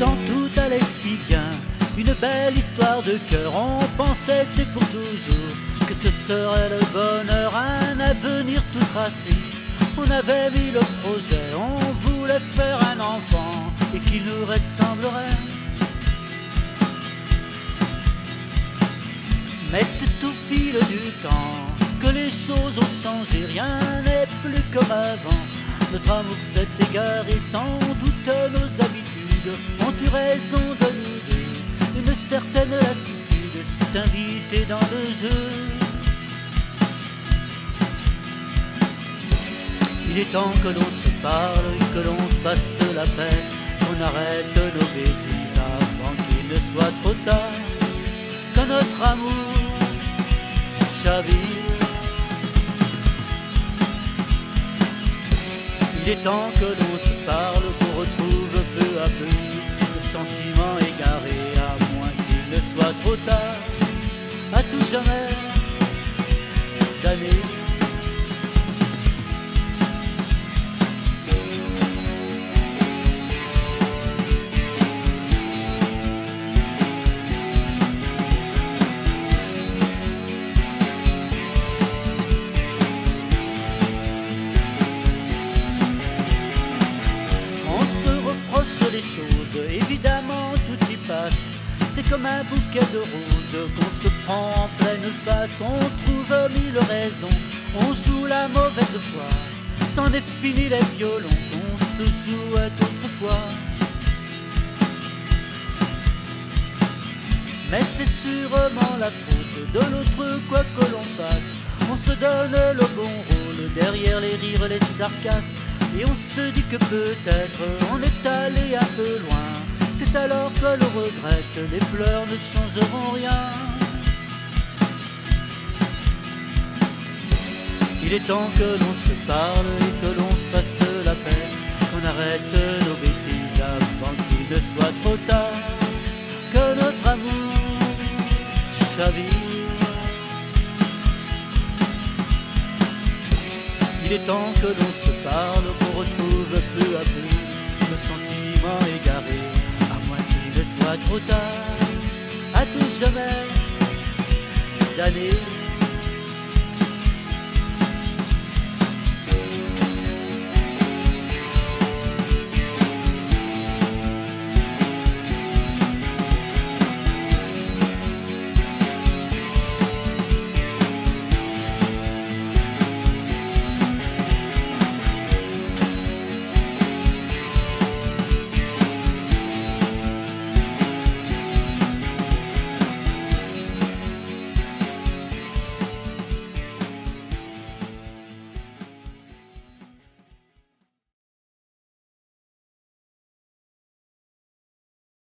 Pourtant tout allait si bien, une belle histoire de cœur. On pensait c'est pour toujours, que ce serait le bonheur, un avenir tout tracé. On avait mis le projet, on voulait faire un enfant et qui nous ressemblerait. Mais c'est au fil du temps que les choses ont changé, rien n'est plus comme avant. Notre amour s'est égaré, sans doute nos habitudes ont eu raison de nous deux. Une certaine lassitude s'est invitée dans le jeu. Il est temps que l'on se parle, que l'on fasse la paix, qu'on arrête nos bêtises avant qu'il ne soit trop tard. Quand notre amour chavire, il est temps que l'on se parle, qu'on retrouve peu à peu le sentiment égaré, à moins qu'il ne soit trop tard, à tout jamais damné. Évidemment tout y passe, c'est comme un bouquet de roses qu'on se prend en pleine face. On trouve mille raisons, on joue la mauvaise foi, c'en est fini les violons qu'on se jouait autrefois. Mais c'est sûrement la faute de l'autre, quoi que l'on fasse. On se donne le bon rôle derrière les rires, les sarcasmes, et on se dit que peut-être on est allé un peu loin. C'est alors que l'on regrette, les pleurs ne changeront rien. Il est temps que l'on se parle et que l'on fasse la paix, qu'on arrête nos bêtises avant qu'il ne soit trop tard, que notre amour chavire. Il est temps que l'on se parle, qu'on retrouve peu à peu le sentiment égaré, à moins qu'il ne soit trop tard, à tout jamais damné.